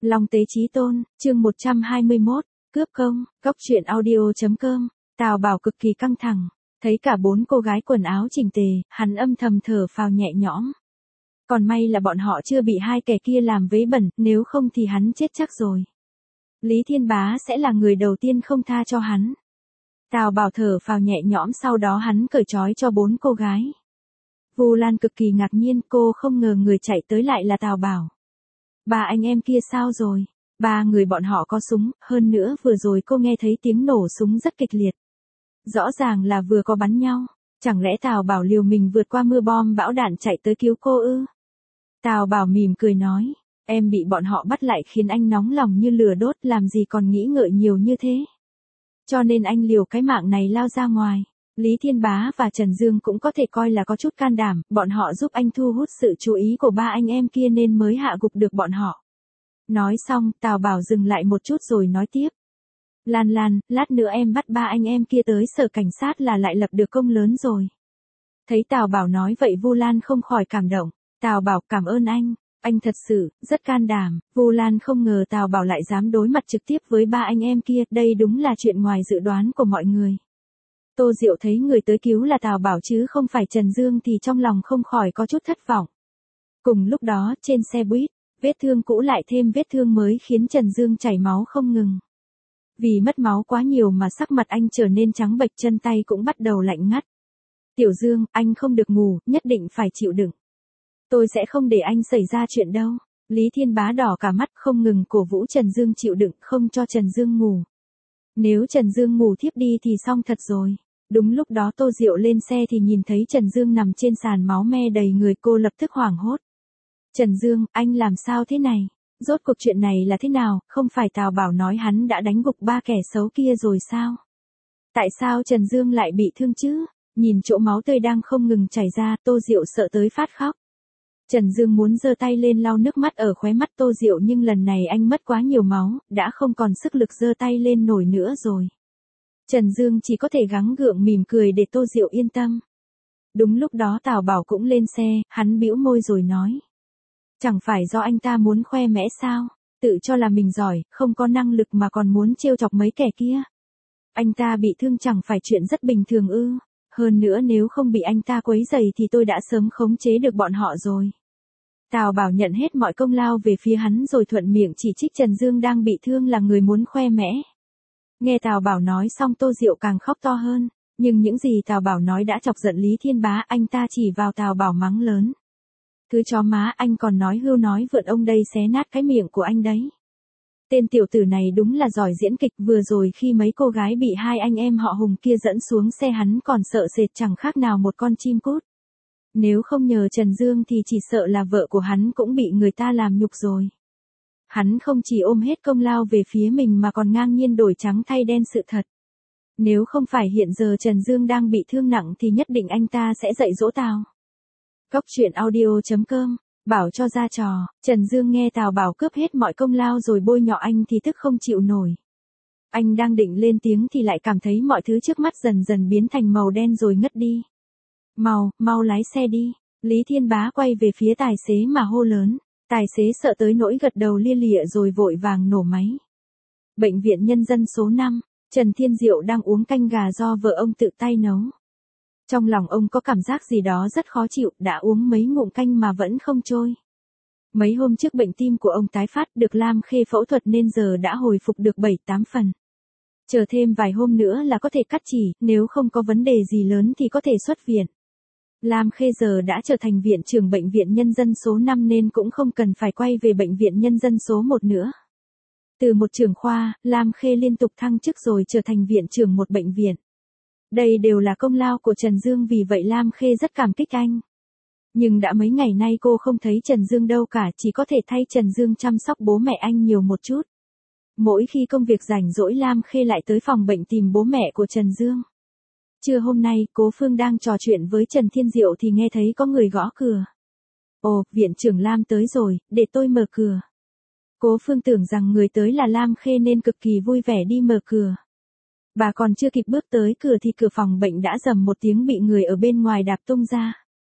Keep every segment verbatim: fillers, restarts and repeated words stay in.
Long Tế Chí Tôn, chương một trăm hai mươi mốt, cướp công, cóc truyện audio chấm com. Tào Bảo cực kỳ căng thẳng, thấy cả bốn cô gái quần áo chỉnh tề, hắn âm thầm thở phào nhẹ nhõm. Còn may là bọn họ chưa bị hai kẻ kia làm vế bẩn, nếu không thì hắn chết chắc rồi. Lý Thiên Bá sẽ là người đầu tiên không tha cho hắn. Tào Bảo thở phào nhẹ nhõm, sau đó hắn cởi trói cho bốn cô gái. Vu Lan cực kỳ ngạc nhiên, cô không ngờ người chạy tới lại là Tào Bảo. Ba anh em kia sao rồi? Ba người bọn họ có súng, hơn nữa vừa rồi cô nghe thấy tiếng nổ súng rất kịch liệt. Rõ ràng là vừa có bắn nhau, chẳng lẽ Tào Bảo liều mình vượt qua mưa bom bão đạn chạy tới cứu cô ư? Tào Bảo mỉm cười nói, em bị bọn họ bắt lại khiến anh nóng lòng như lửa đốt, làm gì còn nghĩ ngợi nhiều như thế. Cho nên anh liều cái mạng này lao ra ngoài. Lý Thiên Bá và Trần Dương cũng có thể coi là có chút can đảm, bọn họ giúp anh thu hút sự chú ý của ba anh em kia nên mới hạ gục được bọn họ. Nói xong, Tào Bảo dừng lại một chút rồi nói tiếp. Lan Lan, lát nữa em bắt ba anh em kia tới sở cảnh sát là lại lập được công lớn rồi. Thấy Tào Bảo nói vậy Vu Lan không khỏi cảm động. Tào Bảo, cảm ơn anh, anh thật sự, rất can đảm. Vu Lan không ngờ Tào Bảo lại dám đối mặt trực tiếp với ba anh em kia, đây đúng là chuyện ngoài dự đoán của mọi người. Tô Diệu thấy người tới cứu là Tào Bảo chứ không phải Trần Dương thì trong lòng không khỏi có chút thất vọng. Cùng lúc đó, trên xe buýt, vết thương cũ lại thêm vết thương mới khiến Trần Dương chảy máu không ngừng. Vì mất máu quá nhiều mà sắc mặt anh trở nên trắng bệch, chân tay cũng bắt đầu lạnh ngắt. Tiểu Dương, anh không được ngủ, nhất định phải chịu đựng. Tôi sẽ không để anh xảy ra chuyện đâu. Lý Thiên Bá đỏ cả mắt không ngừng cổ vũ Trần Dương chịu đựng, không cho Trần Dương ngủ. Nếu Trần Dương ngủ thiếp đi thì xong thật rồi. Đúng lúc đó Tô Diệu lên xe thì nhìn thấy Trần Dương nằm trên sàn máu me đầy người, cô lập tức hoảng hốt. Trần Dương, anh làm sao thế này? Rốt cuộc chuyện này là thế nào? Không phải Tào Bảo nói hắn đã đánh gục ba kẻ xấu kia rồi sao? Tại sao Trần Dương lại bị thương chứ? Nhìn chỗ máu tươi đang không ngừng chảy ra, Tô Diệu sợ tới phát khóc. Trần Dương muốn giơ tay lên lau nước mắt ở khóe mắt Tô Diệu nhưng lần này anh mất quá nhiều máu, đã không còn sức lực giơ tay lên nổi nữa rồi. Trần Dương chỉ có thể gắng gượng mỉm cười để Tô Diệu yên tâm. Đúng lúc đó Tào Bảo cũng lên xe, hắn bĩu môi rồi nói. Chẳng phải do anh ta muốn khoe mẽ sao, tự cho là mình giỏi, không có năng lực mà còn muốn trêu chọc mấy kẻ kia. Anh ta bị thương chẳng phải chuyện rất bình thường ư, hơn nữa nếu không bị anh ta quấy rầy thì tôi đã sớm khống chế được bọn họ rồi. Tào Bảo nhận hết mọi công lao về phía hắn rồi thuận miệng chỉ trích Trần Dương đang bị thương là người muốn khoe mẽ. Nghe Tào Bảo nói xong Tô Diệu càng khóc to hơn, nhưng những gì Tào Bảo nói đã chọc giận Lý Thiên Bá, anh ta chỉ vào Tào Bảo mắng lớn. Thứ chó má, anh còn nói hưu nói vượn, ông đây xé nát cái miệng của anh đấy. Tên tiểu tử này đúng là giỏi diễn kịch, vừa rồi khi mấy cô gái bị hai anh em họ Hùng kia dẫn xuống xe hắn còn sợ sệt chẳng khác nào một con chim cút. Nếu không nhờ Trần Dương thì chỉ sợ là vợ của hắn cũng bị người ta làm nhục rồi. Hắn không chỉ ôm hết công lao về phía mình mà còn ngang nhiên đổi trắng thay đen sự thật. Nếu không phải hiện giờ Trần Dương đang bị thương nặng thì nhất định anh ta sẽ dạy dỗ Tào. Cóc truyện audio chấm com, Bảo cho ra trò. Trần Dương nghe Tào Bảo cướp hết mọi công lao rồi bôi nhọ anh thì tức không chịu nổi. Anh đang định lên tiếng thì lại cảm thấy mọi thứ trước mắt dần dần biến thành màu đen rồi ngất đi. Mau, mau lái xe đi. Lý Thiên Bá quay về phía tài xế mà hô lớn. Tài xế sợ tới nỗi gật đầu lia lịa rồi vội vàng nổ máy. Bệnh viện Nhân dân số năm, Trần Thiên Diệu đang uống canh gà do vợ ông tự tay nấu. Trong lòng ông có cảm giác gì đó rất khó chịu, đã uống mấy ngụm canh mà vẫn không trôi. Mấy hôm trước bệnh tim của ông tái phát, được Lam Khê phẫu thuật nên giờ đã hồi phục được bảy tám phần. Chờ thêm vài hôm nữa là có thể cắt chỉ, nếu không có vấn đề gì lớn thì có thể xuất viện. Lam Khê giờ đã trở thành viện trưởng bệnh viện Nhân dân số năm nên cũng không cần phải quay về bệnh viện Nhân dân số một nữa. Từ một trưởng khoa, Lam Khê liên tục thăng chức rồi trở thành viện trưởng một bệnh viện. Đây đều là công lao của Trần Dương, vì vậy Lam Khê rất cảm kích anh. Nhưng đã mấy ngày nay cô không thấy Trần Dương đâu cả, chỉ có thể thay Trần Dương chăm sóc bố mẹ anh nhiều một chút. Mỗi khi công việc rảnh rỗi Lam Khê lại tới phòng bệnh tìm bố mẹ của Trần Dương. Trưa hôm nay, Cố Phương đang trò chuyện với Trần Thiên Diệu thì nghe thấy có người gõ cửa. Ồ, viện trưởng Lam tới rồi, để tôi mở cửa. Cố Phương tưởng rằng người tới là Lam Khê nên cực kỳ vui vẻ đi mở cửa. Bà còn chưa kịp bước tới cửa thì cửa phòng bệnh đã rầm một tiếng bị người ở bên ngoài đạp tung ra.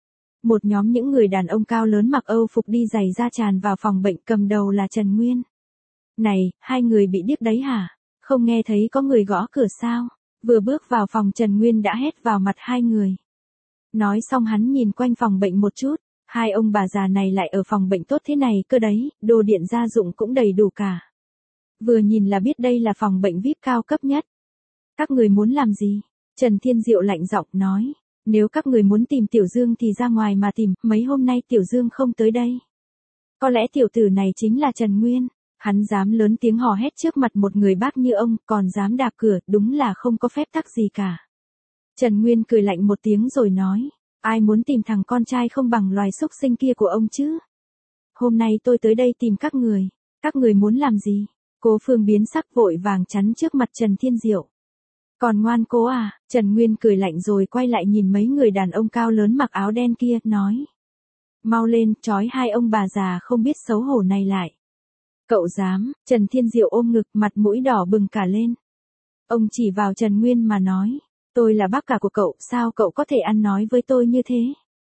Một nhóm những người đàn ông cao lớn mặc Âu phục đi giày da tràn vào phòng bệnh, cầm đầu là Trần Nguyên. Này, hai người bị điếc đấy hả? Không nghe thấy có người gõ cửa sao? Vừa bước vào phòng Trần Nguyên đã hét vào mặt hai người. Nói xong hắn nhìn quanh phòng bệnh một chút, hai ông bà già này lại ở phòng bệnh tốt thế này cơ đấy, đồ điện gia dụng cũng đầy đủ cả. Vừa nhìn là biết đây là phòng bệnh vi ai pi cao cấp nhất. Các người muốn làm gì? Trần Thiên Diệu lạnh giọng nói, nếu các người muốn tìm Tiểu Dương thì ra ngoài mà tìm, mấy hôm nay Tiểu Dương không tới đây. Có lẽ tiểu tử này chính là Trần Nguyên, hắn dám lớn tiếng hò hét trước mặt một người bác như ông, còn dám đạp cửa, đúng là không có phép tắc gì cả. Trần Nguyên cười lạnh một tiếng rồi nói, ai muốn tìm thằng con trai không bằng loài xúc sinh kia của ông chứ? Hôm nay tôi tới đây tìm các người, các người muốn làm gì? Cố Phương biến sắc vội vàng chắn trước mặt Trần Thiên Diệu. Còn ngoan cố à? Trần Nguyên cười lạnh rồi quay lại nhìn mấy người đàn ông cao lớn mặc áo đen kia, nói. Mau lên, trói hai ông bà già không biết xấu hổ này lại. Cậu dám? Trần Thiên Diệu ôm ngực, mặt mũi đỏ bừng cả lên. Ông chỉ vào Trần Nguyên mà nói, tôi là bác cả của cậu, sao cậu có thể ăn nói với tôi như thế?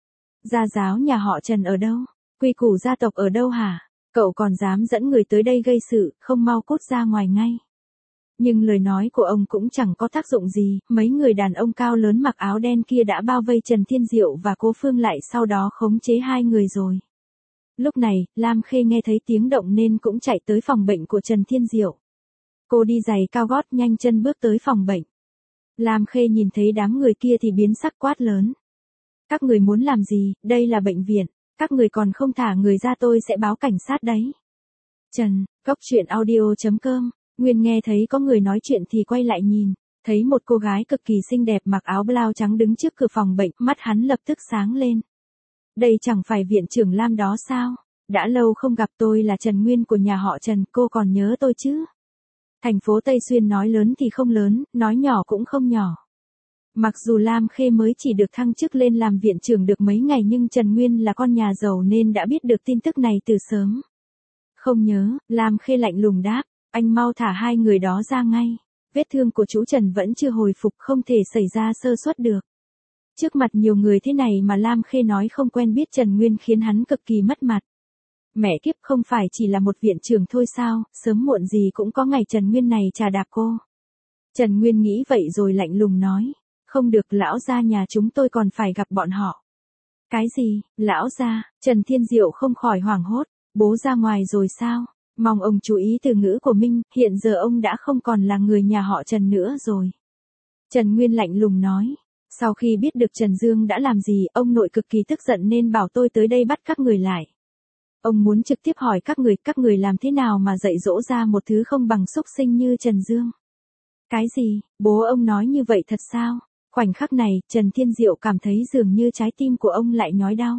Gia giáo nhà họ Trần ở đâu? Quy củ gia tộc ở đâu hả? Cậu còn dám dẫn người tới đây gây sự, không mau cút ra ngoài ngay. Nhưng lời nói của ông cũng chẳng có tác dụng gì, mấy người đàn ông cao lớn mặc áo đen kia đã bao vây Trần Thiên Diệu và Cố Phương lại, sau đó khống chế hai người rồi. Lúc này, Lam Khê nghe thấy tiếng động nên cũng chạy tới phòng bệnh của Trần Thiên Diệu. Cô đi giày cao gót nhanh chân bước tới phòng bệnh. Lam Khê nhìn thấy đám người kia thì biến sắc quát lớn. Các người muốn làm gì, đây là bệnh viện, các người còn không thả người ra tôi sẽ báo cảnh sát đấy. Trần, Góc Truyện Audio chấm com. Nguyên nghe thấy có người nói chuyện thì quay lại nhìn, thấy một cô gái cực kỳ xinh đẹp mặc áo blau trắng đứng trước cửa phòng bệnh, mắt hắn lập tức sáng lên. Đây chẳng phải viện trưởng Lam đó sao? Đã lâu không gặp, tôi là Trần Nguyên của nhà họ Trần, cô còn nhớ tôi chứ? Thành phố Tây Xuyên nói lớn thì không lớn, nói nhỏ cũng không nhỏ. Mặc dù Lam Khê mới chỉ được thăng chức lên làm viện trưởng được mấy ngày nhưng Trần Nguyên là con nhà giàu nên đã biết được tin tức này từ sớm. Không nhớ, Lam Khê lạnh lùng đáp. Anh mau thả hai người đó ra ngay. Vết thương của chú Trần vẫn chưa hồi phục, không thể xảy ra sơ suất được. Trước mặt nhiều người thế này mà Lam Khê nói không quen biết Trần Nguyên khiến hắn cực kỳ mất mặt. Mẹ kiếp, không phải chỉ là một viện trưởng thôi sao, sớm muộn gì cũng có ngày Trần Nguyên này chà đạp cô. Trần Nguyên nghĩ vậy rồi lạnh lùng nói. Không được, lão gia nhà chúng tôi còn phải gặp bọn họ. Cái gì, lão gia? Trần Thiên Diệu không khỏi hoảng hốt. Bố ra ngoài rồi sao? Mong ông chú ý từ ngữ của Minh, hiện giờ ông đã không còn là người nhà họ Trần nữa rồi. Trần Nguyên lạnh lùng nói. Sau khi biết được Trần Dương đã làm gì, ông nội cực kỳ tức giận nên bảo tôi tới đây bắt các người lại. Ông muốn trực tiếp hỏi các người, các người làm thế nào mà dạy dỗ ra một thứ không bằng xúc sinh như Trần Dương. Cái gì, bố ông nói như vậy thật sao? Khoảnh khắc này, Trần Thiên Diệu cảm thấy dường như trái tim của ông lại nhói đau.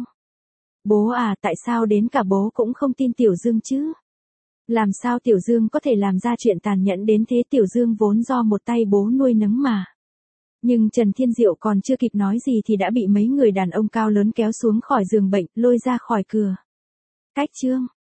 Bố à, tại sao đến cả bố cũng không tin Tiểu Dương chứ? Làm sao Tiểu Dương có thể làm ra chuyện tàn nhẫn đến thế, Tiểu Dương vốn do một tay bố nuôi nấng mà. Nhưng Trần Thiên Diệu còn chưa kịp nói gì thì đã bị mấy người đàn ông cao lớn kéo xuống khỏi giường bệnh, lôi ra khỏi cửa. Cách chương,